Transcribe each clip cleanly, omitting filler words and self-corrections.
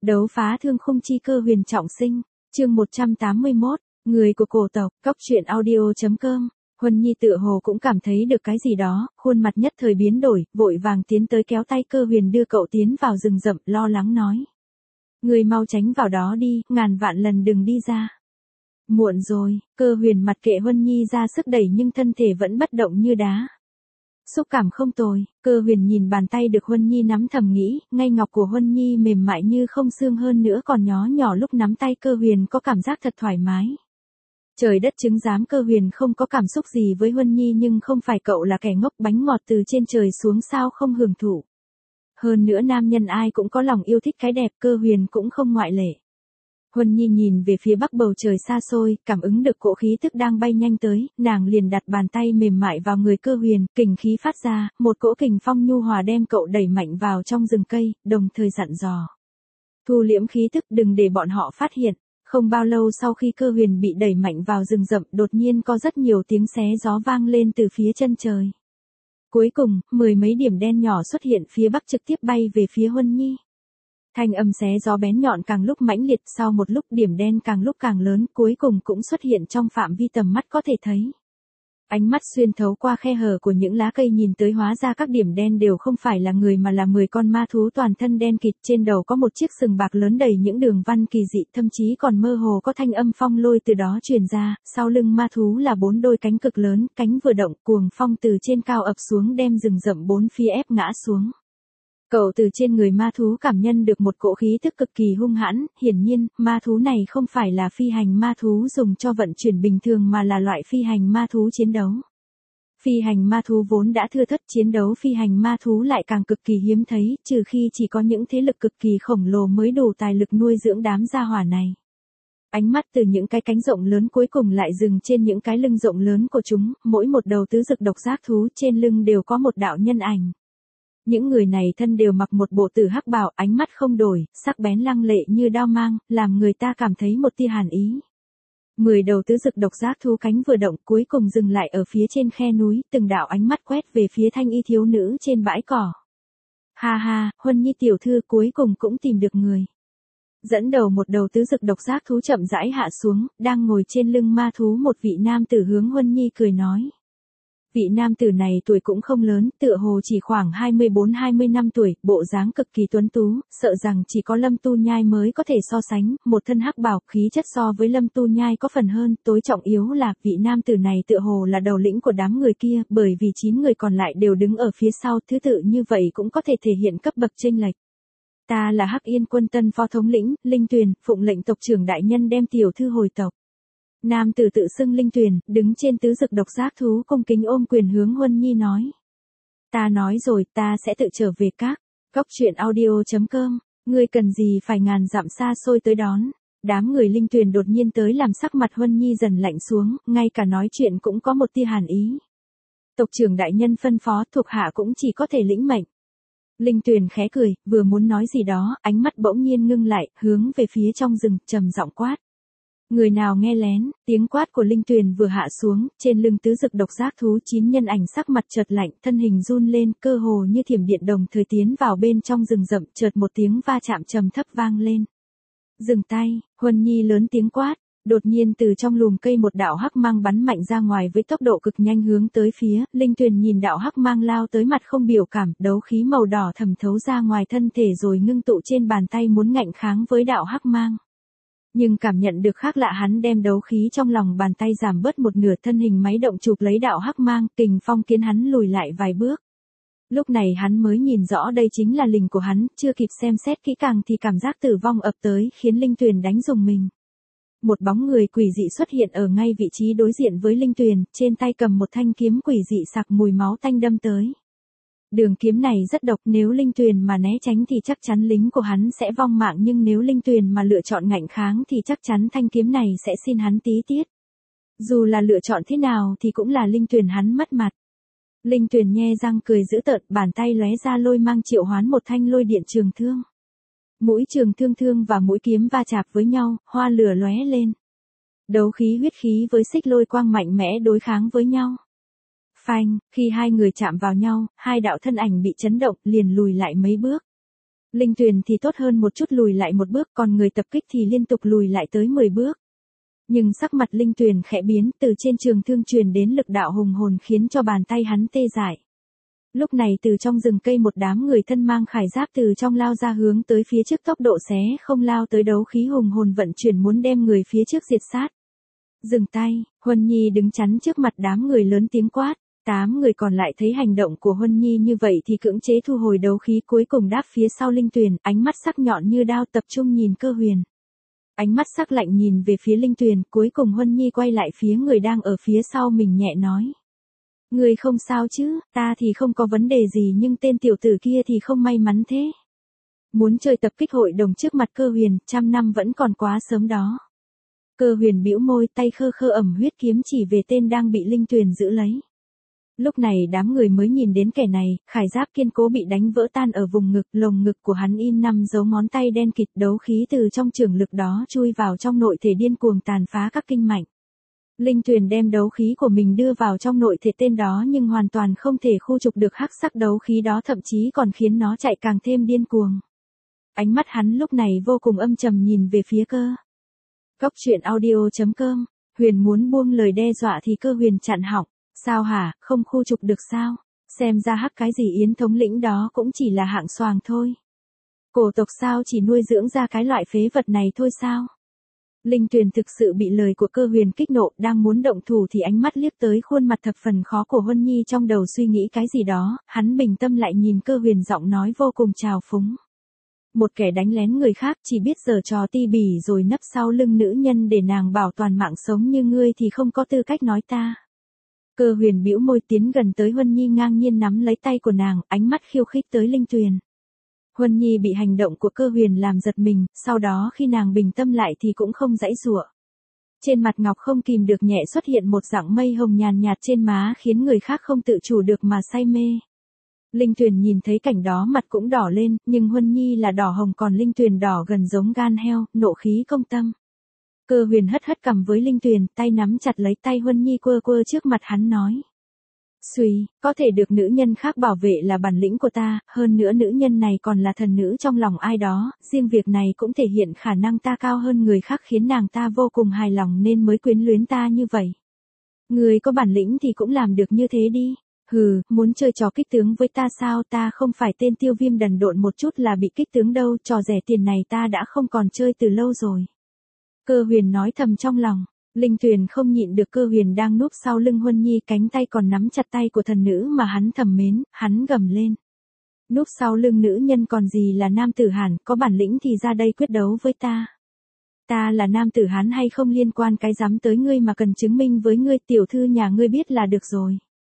Đấu phá thương khung chi cơ huyền trọng sinh, chương 181, người của cổ tộc, Cóc truyện audio.com. Huân Nhi tựa hồ cũng cảm thấy được cái gì đó, khuôn mặt nhất thời biến đổi, vội vàng tiến tới kéo tay cơ huyền đưa cậu tiến vào rừng rậm, lo lắng nói. Người mau tránh vào đó đi, ngàn vạn lần đừng đi ra. Muộn rồi, cơ huyền mặt kệ Huân Nhi ra sức đẩy nhưng thân thể vẫn bất động như đá. Xúc cảm không tồi, cơ huyền nhìn bàn tay được Huân Nhi nắm thầm nghĩ, ngay ngọc của Huân Nhi mềm mại như không xương hơn nữa còn nhó nhỏ lúc nắm tay cơ huyền có cảm giác thật thoải mái. Trời đất chứng giám cơ huyền không có cảm xúc gì với Huân Nhi nhưng không phải cậu là kẻ ngốc bánh ngọt từ trên trời xuống sao không hưởng thụ. Hơn nữa nam nhân ai cũng có lòng yêu thích cái đẹp, cơ huyền cũng không ngoại lệ. Huân Nhi nhìn về phía bắc bầu trời xa xôi, cảm ứng được cỗ khí tức đang bay nhanh tới, nàng liền đặt bàn tay mềm mại vào người cơ huyền, kình khí phát ra, một cỗ kình phong nhu hòa đem cậu đẩy mạnh vào trong rừng cây, đồng thời dặn dò. Thu liễm khí tức đừng để bọn họ phát hiện. Không bao lâu sau khi cơ huyền bị đẩy mạnh vào rừng rậm, đột nhiên có rất nhiều tiếng xé gió vang lên từ phía chân trời. Cuối cùng, mười mấy điểm đen nhỏ xuất hiện phía bắc trực tiếp bay về phía Huân Nhi. Thanh âm xé gió bén nhọn càng lúc mãnh liệt, sau một lúc điểm đen càng lúc càng lớn, cuối cùng cũng xuất hiện trong phạm vi tầm mắt có thể thấy. Ánh mắt xuyên thấu qua khe hở của những lá cây nhìn tới hóa ra các điểm đen đều không phải là người mà là 10 con ma thú toàn thân đen kịt, trên đầu có một chiếc sừng bạc lớn đầy những đường văn kỳ dị, thậm chí còn mơ hồ có thanh âm phong lôi từ đó truyền ra, sau lưng ma thú là 4 đôi cánh cực lớn, cánh vừa động cuồng phong từ trên cao ập xuống đem rừng rậm bốn phía ép ngã xuống. Cậu từ trên người ma thú cảm nhận được một cỗ khí tức cực kỳ hung hãn, hiển nhiên, ma thú này không phải là phi hành ma thú dùng cho vận chuyển bình thường mà là loại phi hành ma thú chiến đấu. Phi hành ma thú vốn đã thưa thớt, chiến đấu phi hành ma thú lại càng cực kỳ hiếm thấy, trừ khi chỉ có những thế lực cực kỳ khổng lồ mới đủ tài lực nuôi dưỡng đám gia hỏa này. Ánh mắt từ những cái cánh rộng lớn cuối cùng lại dừng trên những cái lưng rộng lớn của chúng, mỗi một đầu tứ dực độc giác thú trên lưng đều có một đạo nhân ảnh. Những người này thân đều mặc một bộ tử hắc bào, ánh mắt không đổi, sắc bén lăng lệ như đao mang, làm người ta cảm thấy một tia hàn ý. 10 đầu tứ dực độc giác thú cánh vừa động cuối cùng dừng lại ở phía trên khe núi, từng đạo ánh mắt quét về phía thanh y thiếu nữ trên bãi cỏ. Ha ha, Huân Nhi tiểu thư cuối cùng cũng tìm được người. Dẫn đầu một đầu tứ dực độc giác thú chậm rãi hạ xuống, đang ngồi trên lưng ma thú một vị nam tử hướng Huân Nhi cười nói. Vị nam tử này tuổi cũng không lớn, tựa hồ chỉ khoảng 24-20 năm tuổi, bộ dáng cực kỳ tuấn tú, sợ rằng chỉ có Lâm Tu Nhai mới có thể so sánh, một thân hắc bào, khí chất so với Lâm Tu Nhai có phần hơn, tối trọng yếu là vị nam tử này tựa hồ là đầu lĩnh của đám người kia, bởi vì 9 người còn lại đều đứng ở phía sau, thứ tự như vậy cũng có thể thể hiện cấp bậc chênh lệch. Ta là Hắc Yên quân tân phó thống lĩnh, Linh Tuyền, phụng lệnh tộc trưởng đại nhân đem tiểu thư hồi tộc. Nam tử tự xưng Linh Tuyền, đứng trên tứ dực độc giác thú cung kính ôm quyền hướng Huân Nhi nói. Ta nói rồi, ta sẽ tự trở về các. Cóc truyện audio.com, ngươi cần gì phải ngàn dặm xa xôi tới đón. Đám người Linh Tuyền đột nhiên tới làm sắc mặt Huân Nhi dần lạnh xuống, ngay cả nói chuyện cũng có một tia hàn ý. Tộc trưởng đại nhân phân phó, thuộc hạ cũng chỉ có thể lĩnh mệnh. Linh Tuyền khẽ cười, vừa muốn nói gì đó, ánh mắt bỗng nhiên ngưng lại, hướng về phía trong rừng, trầm giọng quát. Người nào nghe lén, tiếng quát của Linh Tuyền vừa hạ xuống, trên lưng tứ dực độc giác thú 9 nhân ảnh sắc mặt chợt lạnh, thân hình run lên, cơ hồ như thiểm điện đồng thời tiến vào bên trong rừng rậm, chợt một tiếng va chạm trầm thấp vang lên. Dừng tay, Huân Nhi lớn tiếng quát, đột nhiên từ trong lùm cây một đạo hắc mang bắn mạnh ra ngoài với tốc độ cực nhanh hướng tới phía, Linh Tuyền nhìn đạo hắc mang lao tới mặt không biểu cảm, đấu khí màu đỏ thẩm thấu ra ngoài thân thể rồi ngưng tụ trên bàn tay muốn ngạnh kháng với đạo hắc mang. Nhưng cảm nhận được khác lạ hắn đem đấu khí trong lòng bàn tay giảm bớt một nửa, thân hình máy động chụp lấy đạo hắc mang, kình phong khiến hắn lùi lại vài bước. Lúc này hắn mới nhìn rõ đây chính là linh của hắn, chưa kịp xem xét kỹ càng thì cảm giác tử vong ập tới khiến Linh Tuyền đánh rùng mình. Một bóng người quỷ dị xuất hiện ở ngay vị trí đối diện với Linh Tuyền, trên tay cầm một thanh kiếm quỷ dị sặc mùi máu tanh đâm tới. Đường kiếm này rất độc, nếu Linh Tuyền mà né tránh thì chắc chắn lính của hắn sẽ vong mạng, nhưng nếu Linh Tuyền mà lựa chọn ngạnh kháng thì chắc chắn thanh kiếm này sẽ xin hắn tí tiết. Dù là lựa chọn thế nào thì cũng là Linh Tuyền hắn mất mặt. Linh Tuyền nhe răng cười dữ tợn, bàn tay lóe ra lôi mang triệu hoán một thanh lôi điện trường thương. Mũi trường thương và mũi kiếm va chạm với nhau, hoa lửa lóe lên. Đấu khí huyết khí với xích lôi quang mạnh mẽ đối kháng với nhau. Phanh, khi hai người chạm vào nhau, hai đạo thân ảnh bị chấn động liền lùi lại mấy bước. Linh Tuyền thì tốt hơn một chút lùi lại một bước, còn người tập kích thì liên tục lùi lại tới 10 bước. Nhưng sắc mặt Linh Tuyền khẽ biến, từ trên trường thương truyền đến lực đạo hùng hồn khiến cho bàn tay hắn tê dại. Lúc này từ trong rừng cây một đám người thân mang khải giáp từ trong lao ra hướng tới phía trước, tốc độ xé không lao tới, đấu khí hùng hồn vận chuyển muốn đem người phía trước diệt sát. Dừng tay, Huân Nhi đứng chắn trước mặt đám người lớn tiếng quát. 8 người còn lại thấy hành động của Huân Nhi như vậy thì cưỡng chế thu hồi đấu khí, cuối cùng đáp phía sau Linh Tuyền, ánh mắt sắc nhọn như đao tập trung nhìn Cơ Huyền. Ánh mắt sắc lạnh nhìn về phía Linh Tuyền, cuối cùng Huân Nhi quay lại phía người đang ở phía sau mình nhẹ nói. Người không sao chứ, ta thì không có vấn đề gì nhưng tên tiểu tử kia thì không may mắn thế. Muốn chơi tập kích hội đồng trước mặt Cơ Huyền, 100 năm vẫn còn quá sớm đó. Cơ Huyền bĩu môi, tay khơ khơ ẩm huyết kiếm chỉ về tên đang bị Linh Tuyền giữ lấy. Lúc này đám người mới nhìn đến kẻ này, khải giáp kiên cố bị đánh vỡ tan ở vùng ngực, lồng ngực của hắn in 5 dấu ngón tay đen kịt, đấu khí từ trong trường lực đó chui vào trong nội thể điên cuồng tàn phá các kinh mạch. Linh Tuyền đem đấu khí của mình đưa vào trong nội thể tên đó nhưng hoàn toàn không thể khu trục được hắc sắc đấu khí đó, thậm chí còn khiến nó chạy càng thêm điên cuồng. Ánh mắt hắn lúc này vô cùng âm trầm nhìn về phía Cơ. Cốc truyện audio.com, Huyền muốn buông lời đe dọa thì Cơ Huyền chặn họng. Sao hả, không khu trục được sao? Xem ra hắc cái gì Yến thống lĩnh đó cũng chỉ là hạng xoàng thôi. Cổ tộc sao chỉ nuôi dưỡng ra cái loại phế vật này thôi sao? Linh Tuyền thực sự bị lời của Cơ Huyền kích nộ, đang muốn động thủ thì ánh mắt liếc tới khuôn mặt thập phần khó của Huân Nhi, trong đầu suy nghĩ cái gì đó, hắn bình tâm lại nhìn Cơ Huyền, giọng nói vô cùng trào phúng. Một kẻ đánh lén người khác chỉ biết giở trò ti bỉ rồi nấp sau lưng nữ nhân để nàng bảo toàn mạng sống như ngươi thì không có tư cách nói ta. Cơ Huyền bĩu môi tiến gần tới Huân Nhi, ngang nhiên nắm lấy tay của nàng, ánh mắt khiêu khích tới Linh Tuyền. Huân Nhi bị hành động của Cơ Huyền làm giật mình, sau đó khi nàng bình tâm lại thì cũng không giãy giụa. Trên mặt ngọc không kìm được nhẹ xuất hiện một dạng mây hồng nhàn nhạt trên má khiến người khác không tự chủ được mà say mê. Linh Tuyền nhìn thấy cảnh đó mặt cũng đỏ lên, nhưng Huân Nhi là đỏ hồng còn Linh Tuyền đỏ gần giống gan heo, nộ khí công tâm. Cơ Huyền hất hất cằm với Linh Tuyền, tay nắm chặt lấy tay Huân Nhi quơ quơ trước mặt hắn nói. Xuy, có thể được nữ nhân khác bảo vệ là bản lĩnh của ta, hơn nữa nữ nhân này còn là thần nữ trong lòng ai đó, riêng việc này cũng thể hiện khả năng ta cao hơn người khác khiến nàng ta vô cùng hài lòng nên mới quyến luyến ta như vậy. Người có bản lĩnh thì cũng làm được như thế đi. Hừ, muốn chơi trò kích tướng với ta sao, ta không phải tên Tiêu Viêm đần độn một chút là bị kích tướng đâu, trò rẻ tiền này ta đã không còn chơi từ lâu rồi. Cơ Huyền nói thầm trong lòng. Linh Tuyền không nhịn được Cơ Huyền đang núp sau lưng Huân Nhi, cánh tay còn nắm chặt tay của thần nữ mà hắn thầm mến, hắn gầm lên. Núp sau lưng nữ nhân còn gì là nam tử Hán, có bản lĩnh thì ra đây quyết đấu với ta. Ta là nam tử Hán hay không liên quan cái dám tới ngươi mà cần chứng minh với ngươi, tiểu thư nhà ngươi biết là được rồi.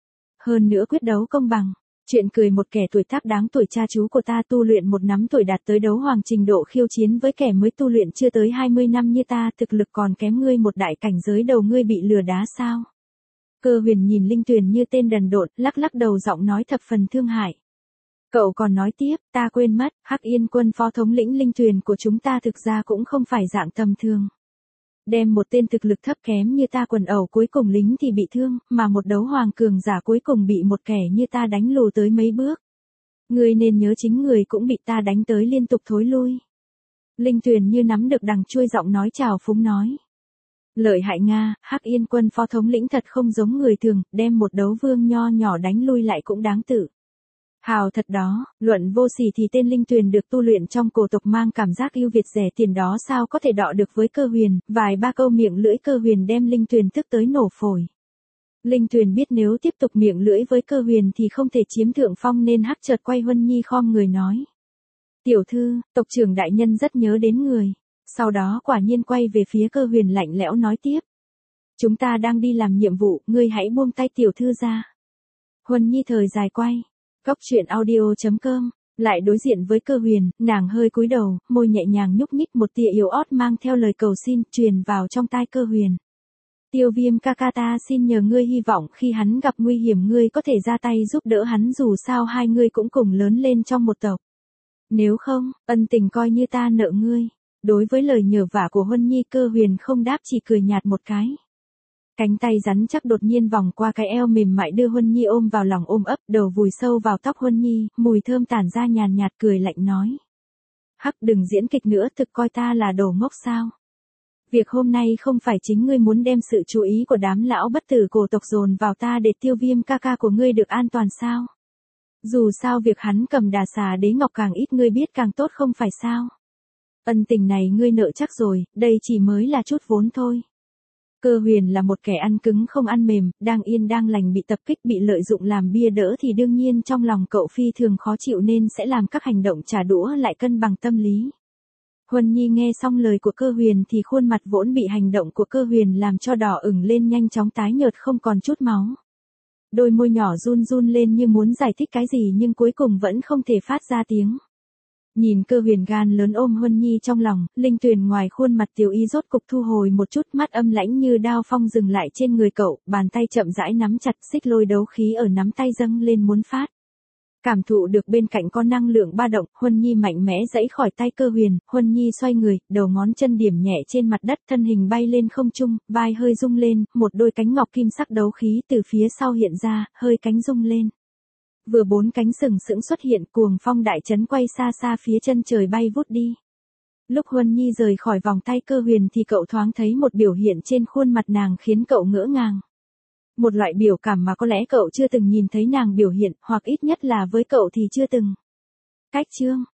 Hơn nữa quyết đấu công bằng. Chuyện cười một kẻ tuổi tác đáng tuổi cha chú của ta tu luyện một nắm tuổi đạt tới đấu hoàng trình độ khiêu chiến với kẻ mới tu luyện chưa tới 20 năm như ta, thực lực còn kém ngươi một đại cảnh giới đầu, ngươi bị lừa đá sao? Cơ Huyền nhìn Linh Tuyền như tên đần độn, lắc lắc đầu, giọng nói thập phần thương hại. Cậu còn nói tiếp, ta quên mất, Hắc Yên quân phó thống lĩnh Linh Tuyền của chúng ta thực ra cũng không phải dạng tầm thường. Đem một tên thực lực thấp kém như ta quần ẩu cuối cùng lính thì bị thương, mà một đấu hoàng cường giả cuối cùng bị một kẻ như ta đánh lùi tới mấy bước. Ngươi nên nhớ chính người cũng bị ta đánh tới liên tục thối lui. Linh Tuyền như nắm được đằng chui, giọng nói trào phúng nói. Lợi hại Nga, Hắc Yên quân phó thống lĩnh thật không giống người thường, đem một đấu vương nho nhỏ đánh lui lại cũng đáng tự hào thật đó, luận vô sỉ thì tên Linh Tuyền được tu luyện trong cổ tộc mang cảm giác ưu việt rẻ tiền đó sao có thể đọ được với Cơ Huyền, vài ba câu miệng lưỡi Cơ Huyền đem Linh Tuyền tức tới nổ phổi. Linh Tuyền biết nếu tiếp tục miệng lưỡi với Cơ Huyền thì không thể chiếm thượng phong nên hắc chợt quay Huân Nhi khom người nói. Tiểu thư, tộc trưởng đại nhân rất nhớ đến người. Sau đó quả nhiên quay về phía Cơ Huyền lạnh lẽo nói tiếp. Chúng ta đang đi làm nhiệm vụ, ngươi hãy buông tay tiểu thư ra. Huân Nhi thời dài quay. Cốc truyện audio.com, lại đối diện với Cơ Huyền, nàng hơi cúi đầu, môi nhẹ nhàng nhúc nhích, một tia yếu ớt mang theo lời cầu xin truyền vào trong tai Cơ Huyền. Tiêu Viêm ca ca, ta xin nhờ ngươi, hy vọng khi hắn gặp nguy hiểm ngươi có thể ra tay giúp đỡ hắn, dù sao hai ngươi cũng cùng lớn lên trong một tộc. Nếu không, ân tình coi như ta nợ ngươi. Đối với lời nhờ vả của Huân Nhi, Cơ Huyền không đáp, chỉ cười nhạt một cái. Cánh tay rắn chắc đột nhiên vòng qua cái eo mềm mại đưa Huân Nhi ôm vào lòng ôm ấp, đầu vùi sâu vào tóc Huân Nhi, mùi thơm tản ra nhàn nhạt, cười lạnh nói. Hắc đừng diễn kịch nữa, thực coi ta là đồ ngốc sao. Việc hôm nay không phải chính ngươi muốn đem sự chú ý của đám lão bất tử cổ tộc dồn vào ta để Tiêu Viêm ca ca của ngươi được an toàn sao? Dù sao việc hắn cầm Đà Xà Đế Ngọc càng ít ngươi biết càng tốt không phải sao? Ân tình này ngươi nợ chắc rồi, đây chỉ mới là chút vốn thôi. Cơ Huyền là một kẻ ăn cứng không ăn mềm, đang yên đang lành bị tập kích bị lợi dụng làm bia đỡ thì đương nhiên trong lòng cậu phi thường khó chịu nên sẽ làm các hành động trả đũa lại cân bằng tâm lý. Huân Nhi nghe xong lời của Cơ Huyền thì khuôn mặt vốn bị hành động của Cơ Huyền làm cho đỏ ửng lên nhanh chóng tái nhợt không còn chút máu. Đôi môi nhỏ run run lên như muốn giải thích cái gì nhưng cuối cùng vẫn không thể phát ra tiếng. Nhìn Cơ Huyền gan lớn ôm Huân Nhi trong lòng, Linh Tuyền ngoài khuôn mặt Tiểu Y rốt cục thu hồi một chút, mắt âm lãnh như đao phong dừng lại trên người cậu, bàn tay chậm rãi nắm chặt, xích lôi đấu khí ở nắm tay dâng lên muốn phát. Cảm thụ được bên cạnh có năng lượng ba động, Huân Nhi mạnh mẽ giãy khỏi tay Cơ Huyền, Huân Nhi xoay người, đầu ngón chân điểm nhẹ trên mặt đất, thân hình bay lên không trung, vai hơi rung lên, một đôi cánh ngọc kim sắc đấu khí từ phía sau hiện ra, hơi cánh rung lên. Vừa bốn cánh sừng sững xuất hiện, cuồng phong đại chấn quay xa xa phía chân trời bay vút đi. Lúc Huân Nhi rời khỏi vòng tay Cơ Huyền thì cậu thoáng thấy một biểu hiện trên khuôn mặt nàng khiến cậu ngỡ ngàng. Một loại biểu cảm mà có lẽ cậu chưa từng nhìn thấy nàng biểu hiện, hoặc ít nhất là với cậu thì chưa từng. Cách chương